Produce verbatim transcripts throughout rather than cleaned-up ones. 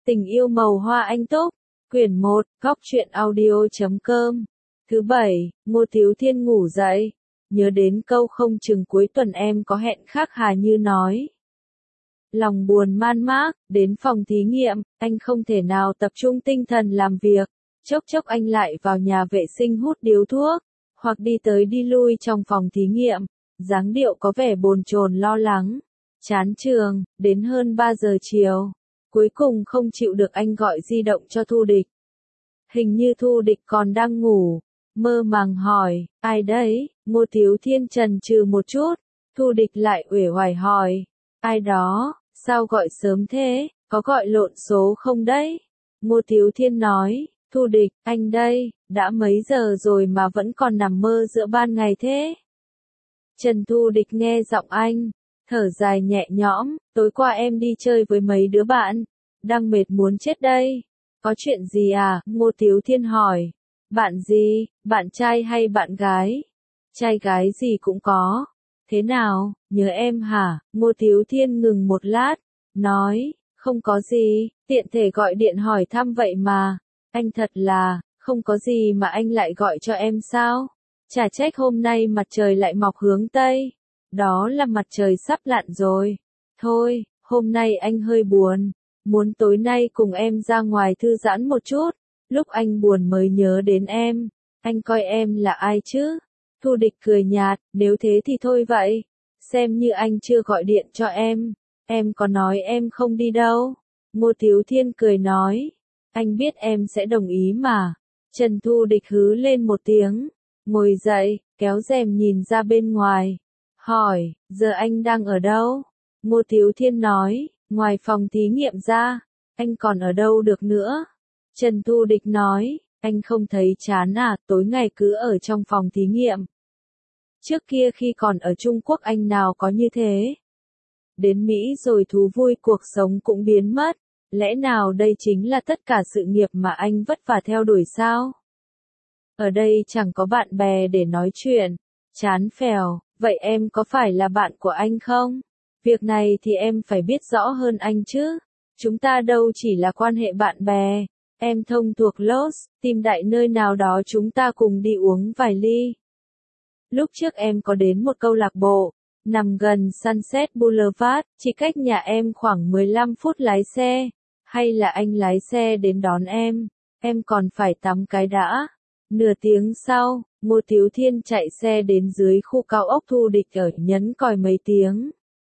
Tình yêu màu hoa anh túc, quyển một, góc truyện audio chấm com. Thứ bảy, Ngô Tiếu Thiên ngủ dậy, nhớ đến câu không chừng cuối tuần em có hẹn khác Hà Như nói. Lòng buồn man mác, đến phòng thí nghiệm, anh không thể nào tập trung tinh thần làm việc, chốc chốc anh lại vào nhà vệ sinh hút điếu thuốc, hoặc đi tới đi lui trong phòng thí nghiệm, dáng điệu có vẻ bồn chồn lo lắng. Chán trường, đến hơn ba giờ chiều. Cuối cùng không chịu được anh gọi di động cho Thu Địch. Hình như Thu Địch còn đang ngủ, mơ màng hỏi, ai đấy? Ngô Tiếu Thiên chần chừ một chút, Thu Địch lại uể oải hỏi, ai đó, sao gọi sớm thế, có gọi lộn số không đấy? Ngô Tiếu Thiên nói, Thu Địch, anh đây, đã mấy giờ rồi mà vẫn còn nằm mơ giữa ban ngày thế? Trần Thu Địch nghe giọng anh, thở dài nhẹ nhõm, tối qua em đi chơi với mấy đứa bạn, đang mệt muốn chết đây. Có chuyện gì à? Ngô Tiếu Thiên hỏi. Bạn gì? Bạn trai hay bạn gái? Trai gái gì cũng có. Thế nào, nhớ em hả? Ngô Tiếu Thiên ngừng một lát, nói, không có gì, tiện thể gọi điện hỏi thăm vậy mà. Anh thật là, không có gì mà anh lại gọi cho em sao? Chả trách hôm nay mặt trời lại mọc hướng Tây. Đó là mặt trời sắp lặn rồi. Thôi, hôm nay anh hơi buồn, muốn tối nay cùng em ra ngoài thư giãn một chút. Lúc anh buồn mới nhớ đến em. Anh coi em là ai chứ? Thu Địch cười nhạt, nếu thế thì thôi vậy. Xem như anh chưa gọi điện cho em. Em có nói em không đi đâu. Ngô Tiếu Thiên cười nói. Anh biết em sẽ đồng ý mà. Trần Thu Địch hứ lên một tiếng. Ngồi dậy, kéo rèm nhìn ra bên ngoài. Hỏi, giờ anh đang ở đâu? Ngô Tiếu Thiên nói, ngoài phòng thí nghiệm ra, anh còn ở đâu được nữa? Trần Thu Địch nói, anh không thấy chán à, tối ngày cứ ở trong phòng thí nghiệm. Trước kia khi còn ở Trung Quốc anh nào có như thế? Đến Mỹ rồi thú vui cuộc sống cũng biến mất, lẽ nào đây chính là tất cả sự nghiệp mà anh vất vả theo đuổi sao? Ở đây chẳng có bạn bè để nói chuyện, chán phèo. Vậy em có phải là bạn của anh không? Việc này thì em phải biết rõ hơn anh chứ. Chúng ta đâu chỉ là quan hệ bạn bè. Em thông thuộc Los, tìm đại nơi nào đó chúng ta cùng đi uống vài ly. Lúc trước em có đến một câu lạc bộ, nằm gần Sunset Boulevard, chỉ cách nhà em khoảng mười lăm phút lái xe. Hay là anh lái xe đến đón em, em còn phải tắm cái đã. Nửa tiếng sau, Ngô Tiếu Thiên chạy xe đến dưới khu cao ốc Thu Địch ở nhấn còi mấy tiếng.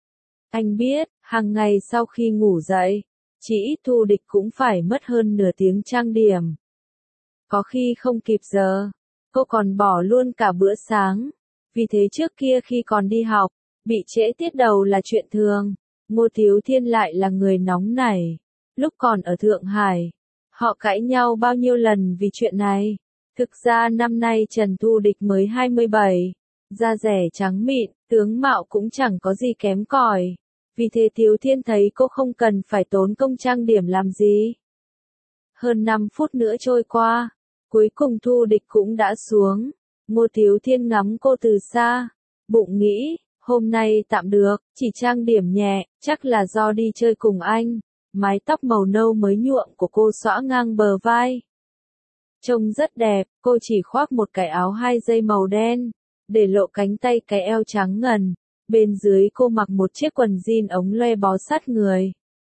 Anh biết, hàng ngày sau khi ngủ dậy, chỉ ít Thu Địch cũng phải mất hơn nửa tiếng trang điểm. Có khi không kịp giờ, cô còn bỏ luôn cả bữa sáng. Vì thế trước kia khi còn đi học, bị trễ tiết đầu là chuyện thường. Ngô Tiếu Thiên lại là người nóng nảy. Lúc còn ở Thượng Hải, họ cãi nhau bao nhiêu lần vì chuyện này. Thực ra năm nay Trần Thu Địch mới hai mươi bảy, da rẻ trắng mịn, tướng mạo cũng chẳng có gì kém cỏi. Vì thế Tiếu Thiên thấy cô không cần phải tốn công trang điểm làm gì. Hơn năm phút nữa trôi qua, cuối cùng Thu Địch cũng đã xuống. Ngô Tiếu Thiên ngắm cô từ xa, bụng nghĩ, hôm nay tạm được, chỉ trang điểm nhẹ, chắc là do đi chơi cùng anh. Mái tóc màu nâu mới nhuộm của cô xõa ngang bờ vai. Trông rất đẹp, cô chỉ khoác một cái áo hai dây màu đen, để lộ cánh tay cái eo trắng ngần. Bên dưới cô mặc một chiếc quần jean ống loe bó sát người.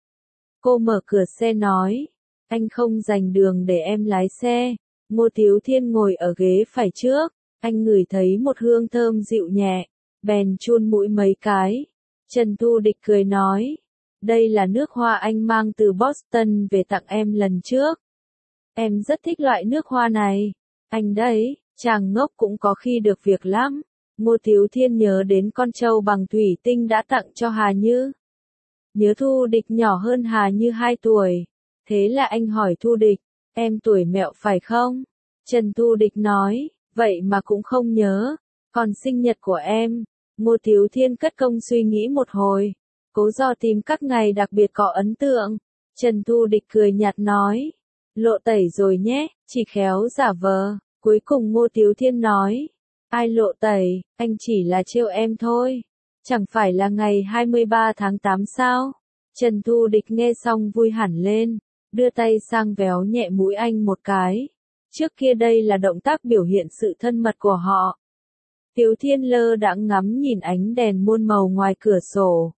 Cô mở cửa xe nói, anh không dành đường để em lái xe. Ngô Tiếu Thiên ngồi ở ghế phải trước, anh ngửi thấy một hương thơm dịu nhẹ, bèn chun mũi mấy cái. Trần Thu Địch cười nói, đây là nước hoa anh mang từ Boston về tặng em lần trước. Em rất thích loại nước hoa này. Anh đấy, chàng ngốc cũng có khi được việc lắm. Ngô Tiếu Thiên nhớ đến con trâu bằng thủy tinh đã tặng cho Hà Như. Nhớ Thu Địch nhỏ hơn Hà Như hai tuổi. Thế là anh hỏi Thu Địch, em tuổi mẹo phải không? Trần Thu Địch nói, vậy mà cũng không nhớ. Còn sinh nhật của em. Ngô Tiếu Thiên cất công suy nghĩ một hồi, cố dò tìm các ngày đặc biệt có ấn tượng. Trần Thu Địch cười nhạt nói, lộ tẩy rồi nhé, chỉ khéo giả vờ. Cuối cùng Ngô Tiếu Thiên nói, ai lộ tẩy, anh chỉ là trêu em thôi. Chẳng phải là ngày hai mươi ba tháng tám sao? Trần Thu Địch nghe xong vui hẳn lên, đưa tay sang véo nhẹ mũi anh một cái. Trước kia đây là động tác biểu hiện sự thân mật của họ. Tiếu Thiên lơ đãng ngắm nhìn ánh đèn muôn màu ngoài cửa sổ.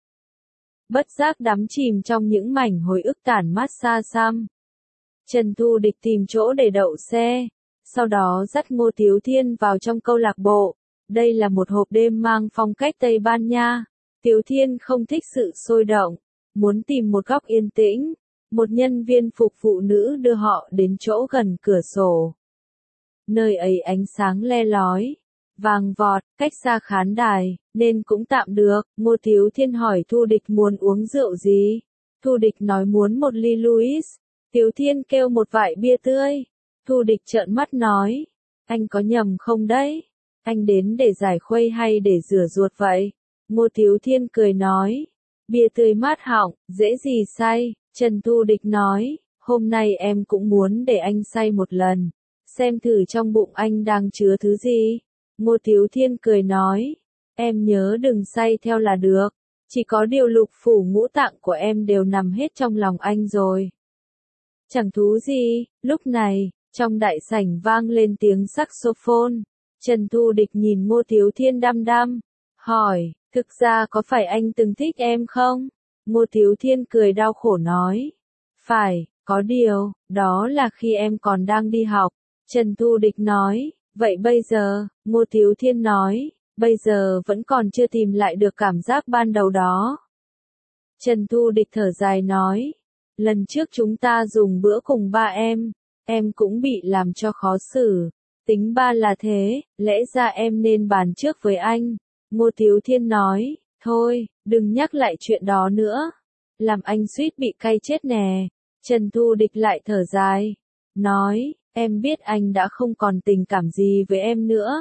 Bất giác đắm chìm trong những mảnh hồi ức tản mát xa xăm. Trần Thu Địch tìm chỗ để đậu xe, sau đó dắt Ngô Tiếu Thiên vào trong câu lạc bộ. Đây là một hộp đêm mang phong cách Tây Ban Nha. Tiếu Thiên không thích sự sôi động, muốn tìm một góc yên tĩnh. Một nhân viên phục vụ nữ đưa họ đến chỗ gần cửa sổ. Nơi ấy ánh sáng le lói, vàng vọt, cách xa khán đài, nên cũng tạm được. Ngô Tiếu Thiên hỏi Thu Địch muốn uống rượu gì. Thu Địch nói muốn một ly Louis. Tiếu Thiên kêu một vại bia tươi. Thu Địch trợn mắt nói, anh có nhầm không đấy? Anh đến để giải khuây hay để rửa ruột vậy? Ngô Tiếu Thiên cười nói, bia tươi mát họng, dễ gì say. Trần Thu Địch nói, hôm nay em cũng muốn để anh say một lần, xem thử trong bụng anh đang chứa thứ gì. Ngô Tiếu Thiên cười nói, em nhớ đừng say theo là được, chỉ có điều lục phủ ngũ tạng của em đều nằm hết trong lòng anh rồi. Chẳng thú gì. Lúc này, trong đại sảnh vang lên tiếng saxophone. Trần Thu Địch nhìn Ngô Tiếu Thiên đăm đăm, hỏi, thực ra có phải anh từng thích em không? Ngô Tiếu Thiên cười đau khổ nói, phải, có điều, đó là khi em còn đang đi học. Trần Thu Địch nói, vậy bây giờ? Ngô Tiếu Thiên nói, bây giờ vẫn còn chưa tìm lại được cảm giác ban đầu đó. Trần Thu Địch thở dài nói, lần trước chúng ta dùng bữa cùng ba em, em cũng bị làm cho khó xử. Tính ba là thế, lẽ ra em nên bàn trước với anh. Ngô Tiếu Thiên nói, thôi, đừng nhắc lại chuyện đó nữa. Làm anh suýt bị cay chết nè. Trần Thu Địch lại thở dài, nói, em biết anh đã không còn tình cảm gì với em nữa.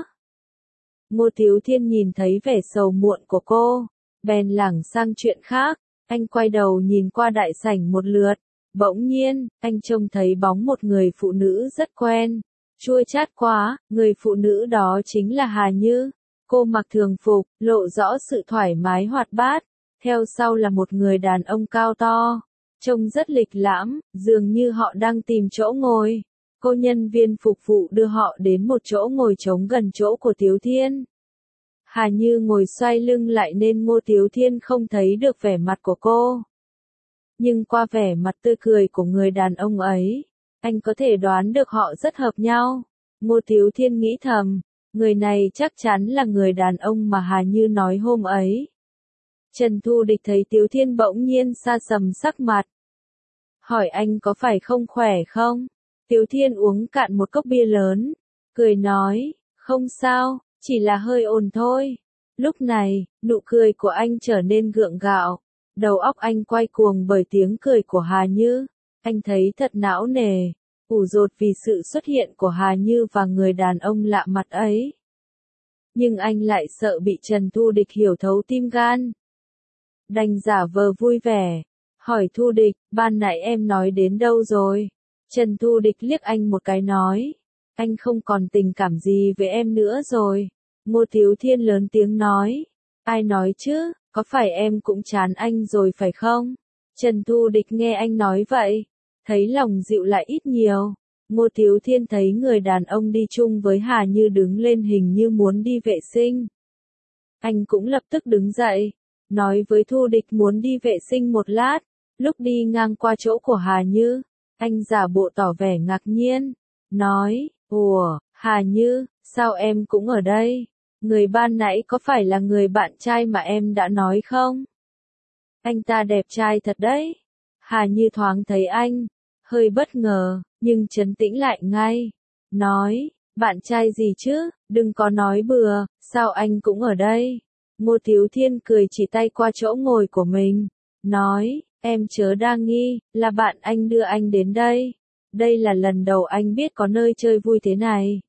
Ngô Tiếu Thiên nhìn thấy vẻ sầu muộn của cô, bèn lảng sang chuyện khác. Anh quay đầu nhìn qua đại sảnh một lượt. Bỗng nhiên, anh trông thấy bóng một người phụ nữ rất quen. Chua chát quá, người phụ nữ đó chính là Hà Như. Cô mặc thường phục, lộ rõ sự thoải mái hoạt bát. Theo sau là một người đàn ông cao to, trông rất lịch lãm, dường như họ đang tìm chỗ ngồi. Cô nhân viên phục vụ đưa họ đến một chỗ ngồi trống gần chỗ của Tiếu Thiên. Hà Như ngồi xoay lưng lại nên Ngô Tiếu Thiên không thấy được vẻ mặt của cô. Nhưng qua vẻ mặt tươi cười của người đàn ông ấy, anh có thể đoán được họ rất hợp nhau. Ngô Tiếu Thiên nghĩ thầm, người này chắc chắn là người đàn ông mà Hà Như nói hôm ấy. Trần Thu Địch thấy Tiếu Thiên bỗng nhiên sa sầm sắc mặt. Hỏi anh có phải không khỏe không? Tiếu Thiên uống cạn một cốc bia lớn, cười nói, không sao, chỉ là hơi ồn thôi. Lúc này, nụ cười của anh trở nên gượng gạo, đầu óc anh quay cuồng bởi tiếng cười của Hà Như. Anh thấy thật não nề, ủ dột vì sự xuất hiện của Hà Như và người đàn ông lạ mặt ấy. Nhưng anh lại sợ bị Trần Thu Địch hiểu thấu tim gan. Đành giả vờ vui vẻ, hỏi Thu Địch, ban nãy em nói đến đâu rồi? Trần Thu Địch liếc anh một cái nói, anh không còn tình cảm gì với em nữa rồi. Ngô Tiếu Thiên lớn tiếng nói, ai nói chứ, có phải em cũng chán anh rồi phải không? Trần Thu Địch nghe anh nói vậy, thấy lòng dịu lại ít nhiều. Ngô Tiếu Thiên thấy người đàn ông đi chung với Hà Như đứng lên hình như muốn đi vệ sinh. Anh cũng lập tức đứng dậy, nói với Thu Địch muốn đi vệ sinh một lát. Lúc đi ngang qua chỗ của Hà Như, anh giả bộ tỏ vẻ ngạc nhiên, nói, ủa, Hà Như, sao em cũng ở đây? Người ban nãy có phải là người bạn trai mà em đã nói không? Anh ta đẹp trai thật đấy. Hà Như thoáng thấy anh, hơi bất ngờ, nhưng trấn tĩnh lại ngay. Nói, bạn trai gì chứ, đừng có nói bừa, sao anh cũng ở đây? Ngô Tiếu Thiên cười chỉ tay qua chỗ ngồi của mình, nói, em chớ đa nghi, là bạn anh đưa anh đến đây. Đây là lần đầu anh biết có nơi chơi vui thế này.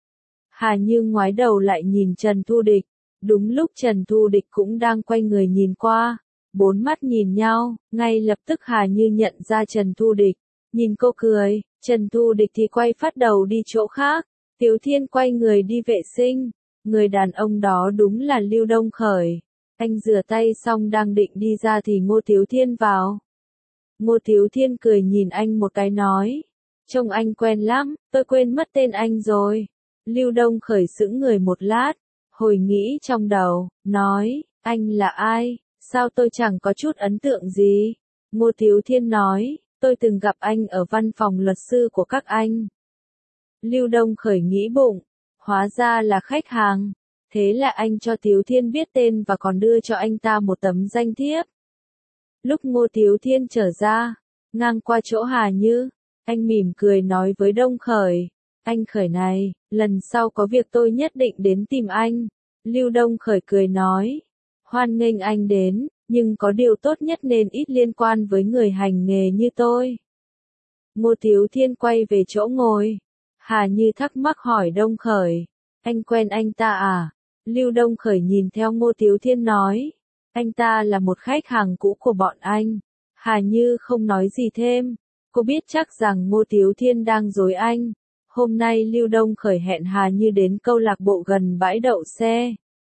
Hà Như ngoái đầu lại nhìn Trần Thu Địch, đúng lúc Trần Thu Địch cũng đang quay người nhìn qua. Bốn mắt nhìn nhau, ngay lập tức Hà Như nhận ra Trần Thu Địch, nhìn cô cười, Trần Thu Địch thì quay phát đầu đi chỗ khác. Tiếu Thiên quay người đi vệ sinh, người đàn ông đó đúng là Lưu Đông Khởi. Anh rửa tay xong đang định đi ra thì Ngô Tiếu Thiên vào. Ngô Tiếu Thiên cười nhìn anh một cái nói. Trông anh quen lắm, tôi quên mất tên anh rồi. Lưu Đông Khởi sững người một lát, hồi nghĩ trong đầu, nói, anh là ai, sao tôi chẳng có chút ấn tượng gì. Ngô Tiếu Thiên nói, tôi từng gặp anh ở văn phòng luật sư của các anh. Lưu Đông Khởi nghĩ bụng, hóa ra là khách hàng. Thế là anh cho Tiếu Thiên biết tên và còn đưa cho anh ta một tấm danh thiếp. Lúc Ngô Tiếu Thiên trở ra, ngang qua chỗ Hà Như, anh mỉm cười nói với Đông Khởi, anh Khởi này, lần sau có việc tôi nhất định đến tìm anh. Lưu Đông Khởi cười nói, hoan nghênh anh đến, nhưng có điều tốt nhất nên ít liên quan với người hành nghề như tôi. Ngô Tiếu Thiên quay về chỗ ngồi. Hà Như thắc mắc hỏi Đông Khởi, anh quen anh ta à? Lưu Đông Khởi nhìn theo Ngô Tiếu Thiên nói, anh ta là một khách hàng cũ của bọn anh. Hà Như không nói gì thêm, cô biết chắc rằng Ngô Tiếu Thiên đang dối anh. Hôm nay Lưu Đông Khởi hẹn Hà Như đến câu lạc bộ gần bãi đậu xe.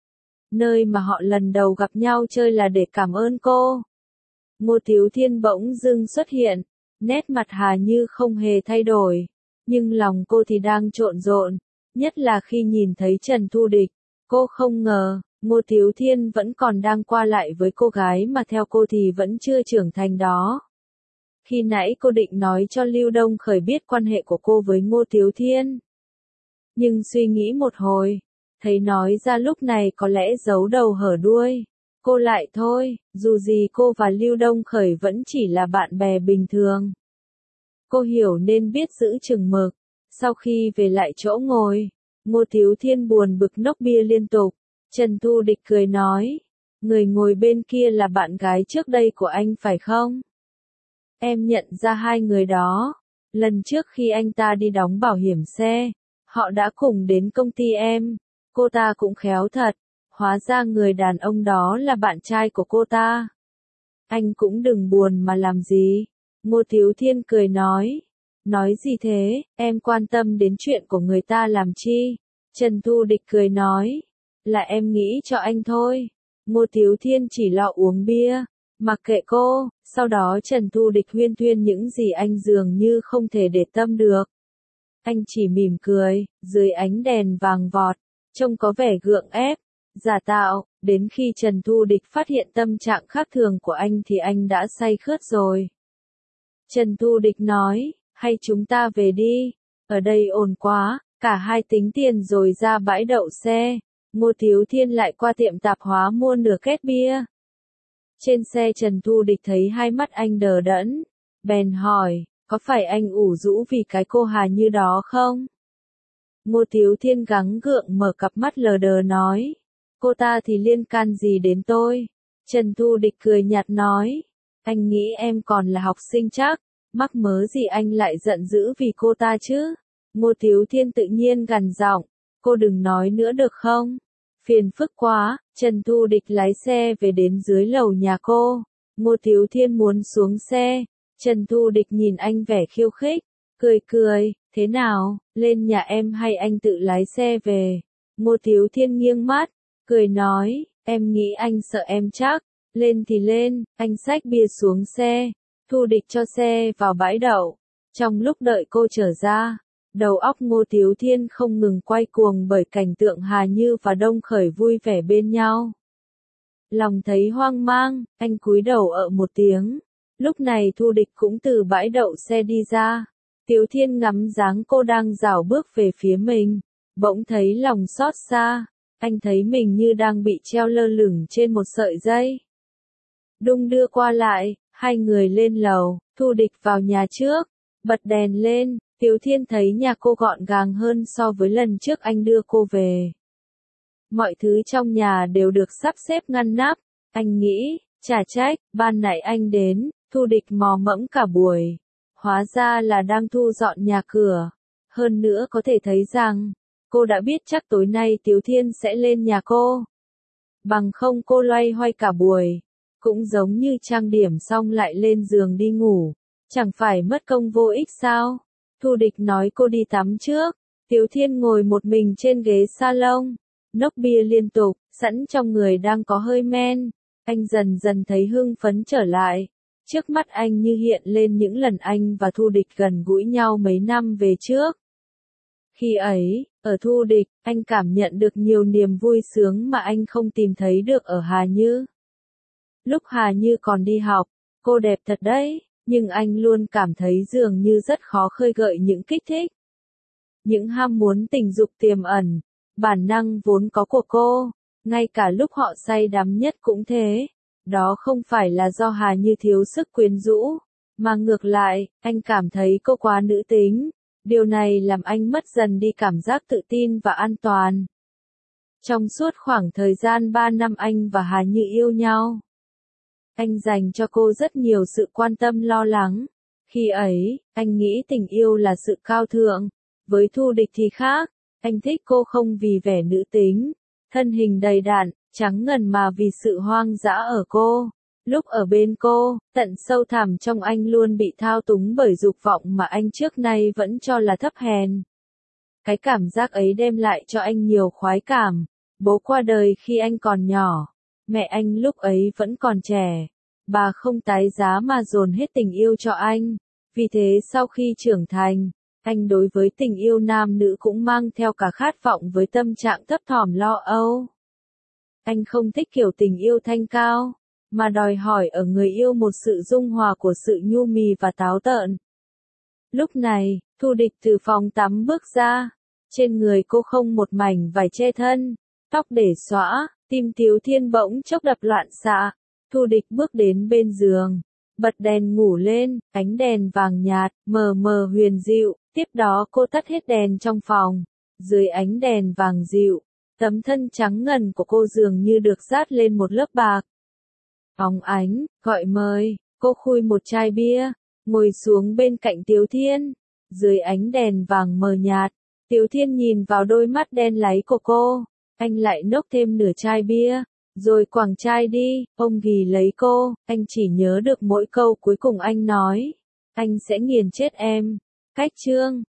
Nơi mà họ lần đầu gặp nhau chơi là để cảm ơn cô. Ngô Tiếu Thiên bỗng dưng xuất hiện, nét mặt Hà Như không hề thay đổi, nhưng lòng cô thì đang trộn rộn, nhất là khi nhìn thấy Trần Thu Địch. Cô không ngờ, Ngô Tiếu Thiên vẫn còn đang qua lại với cô gái mà theo cô thì vẫn chưa trưởng thành đó. Khi nãy cô định nói cho Lưu Đông Khởi biết quan hệ của cô với Ngô Tiếu Thiên. Nhưng suy nghĩ một hồi, thấy nói ra lúc này có lẽ giấu đầu hở đuôi. Cô lại thôi, dù gì cô và Lưu Đông Khởi vẫn chỉ là bạn bè bình thường. Cô hiểu nên biết giữ chừng mực. Sau khi về lại chỗ ngồi, Ngô Tiếu Thiên buồn bực nốc bia liên tục. Trần Thu Địch cười nói, người ngồi bên kia là bạn gái trước đây của anh phải không? Em nhận ra hai người đó. Lần trước khi anh ta đi đóng bảo hiểm xe, họ đã cùng đến công ty em. Cô ta cũng khéo thật. Hóa ra người đàn ông đó là bạn trai của cô ta. Anh cũng đừng buồn mà làm gì. Ngô Tiếu Thiên cười nói. Nói gì thế, em quan tâm đến chuyện của người ta làm chi? Trần Thu Địch cười nói. Là em nghĩ cho anh thôi. Ngô Tiếu Thiên chỉ lo uống bia. Mặc kệ cô, sau đó Trần Thu Địch huyên thuyên những gì anh dường như không thể để tâm được. Anh chỉ mỉm cười, dưới ánh đèn vàng vọt, trông có vẻ gượng ép, giả tạo, đến khi Trần Thu Địch phát hiện tâm trạng khác thường của anh thì anh đã say khướt rồi. Trần Thu Địch nói, hay chúng ta về đi, ở đây ồn quá, cả hai tính tiền rồi ra bãi đậu xe. Ngô Tiếu Thiên lại qua tiệm tạp hóa mua nửa két bia. Trên xe Trần Thu Địch thấy hai mắt anh đờ đẫn, bèn hỏi, có phải anh ủ rũ vì cái cô Hà Như đó không? Ngô Tiếu Thiên gắng gượng mở cặp mắt lờ đờ nói, cô ta thì liên can gì đến tôi? Trần Thu Địch cười nhạt nói, anh nghĩ em còn là học sinh chắc, mắc mớ gì anh lại giận dữ vì cô ta chứ? Ngô Tiếu Thiên tự nhiên gằn giọng, cô đừng nói nữa được không? Phiền phức quá. Trần Thu Địch lái xe về đến dưới lầu nhà cô. Ngô Tiếu Thiên muốn xuống xe. Trần Thu Địch nhìn anh vẻ khiêu khích, cười cười, thế nào, lên nhà em hay anh tự lái xe về? Ngô Tiếu Thiên nghiêng mắt, cười nói, em nghĩ anh sợ em chắc, lên thì lên, anh xách bia xuống xe. Thu Địch cho xe vào bãi đậu. Trong lúc đợi cô trở ra, đầu óc Ngô Tiếu Thiên không ngừng quay cuồng bởi cảnh tượng Hà Như và Đông Khởi vui vẻ bên nhau. Lòng thấy hoang mang, anh cúi đầu ợ một tiếng. Lúc này Thu Địch cũng từ bãi đậu xe đi ra. Tiếu Thiên ngắm dáng cô đang rảo bước về phía mình, bỗng thấy lòng xót xa. Anh thấy mình như đang bị treo lơ lửng trên một sợi dây. Đung đưa qua lại, hai người lên lầu, Thu Địch vào nhà trước, bật đèn lên. Tiếu Thiên thấy nhà cô gọn gàng hơn so với lần trước anh đưa cô về. Mọi thứ trong nhà đều được sắp xếp ngăn nắp. Anh nghĩ, chả trách, ban nãy anh đến, Thu Địch mò mẫm cả buổi. Hóa ra là đang thu dọn nhà cửa. Hơn nữa có thể thấy rằng, cô đã biết chắc tối nay Tiếu Thiên sẽ lên nhà cô. Bằng không cô loay hoay cả buổi. Cũng giống như trang điểm xong lại lên giường đi ngủ. Chẳng phải mất công vô ích sao? Thu Địch nói cô đi tắm trước. Tiếu Thiên ngồi một mình trên ghế salon, nốc bia liên tục, sẵn trong người đang có hơi men. Anh dần dần thấy hưng phấn trở lại. Trước mắt anh như hiện lên những lần anh và Thu Địch gần gũi nhau mấy năm về trước. Khi ấy, ở Thu Địch, anh cảm nhận được nhiều niềm vui sướng mà anh không tìm thấy được ở Hà Như. Lúc Hà Như còn đi học, cô đẹp thật đấy, nhưng anh luôn cảm thấy dường như rất khó khơi gợi những kích thích. Những ham muốn tình dục tiềm ẩn, bản năng vốn có của cô, ngay cả lúc họ say đắm nhất cũng thế. Đó không phải là do Hà Như thiếu sức quyến rũ, mà ngược lại, anh cảm thấy cô quá nữ tính. Điều này làm anh mất dần đi cảm giác tự tin và an toàn. Trong suốt khoảng thời gian ba năm anh và Hà Như yêu nhau, anh dành cho cô rất nhiều sự quan tâm lo lắng. Khi ấy, anh nghĩ tình yêu là sự cao thượng. Với Thu Địch thì khác, anh thích cô không vì vẻ nữ tính, thân hình đầy đặn, trắng ngần mà vì sự hoang dã ở cô. Lúc ở bên cô, tận sâu thẳm trong anh luôn bị thao túng bởi dục vọng mà anh trước nay vẫn cho là thấp hèn. Cái cảm giác ấy đem lại cho anh nhiều khoái cảm. Bố qua đời khi anh còn nhỏ, mẹ anh lúc ấy vẫn còn trẻ. Bà không tái giá mà dồn hết tình yêu cho anh. Vì thế sau khi trưởng thành, anh đối với tình yêu nam nữ cũng mang theo cả khát vọng với tâm trạng thấp thỏm lo âu. Anh không thích kiểu tình yêu thanh cao, mà đòi hỏi ở người yêu một sự dung hòa của sự nhu mì và táo tợn. Lúc này, Thu Địch từ phòng tắm bước ra, trên người cô không một mảnh vải che thân, tóc để xõa, tim Tiếu Thiên bỗng chốc đập loạn xạ. Thu Địch bước đến bên giường, bật đèn ngủ lên, ánh đèn vàng nhạt, mờ mờ huyền dịu, tiếp đó cô tắt hết đèn trong phòng. Dưới ánh đèn vàng dịu, tấm thân trắng ngần của cô dường như được dát lên một lớp bạc. Óng ánh, gọi mời, cô khui một chai bia, ngồi xuống bên cạnh Tiếu Thiên. Dưới ánh đèn vàng mờ nhạt, Tiếu Thiên nhìn vào đôi mắt đen láy của cô, anh lại nốc thêm nửa chai bia, rồi quẳng chai đi. Ông ghì lấy cô, anh chỉ nhớ được mỗi câu cuối cùng anh nói, anh sẽ nghiền chết em. Cách chương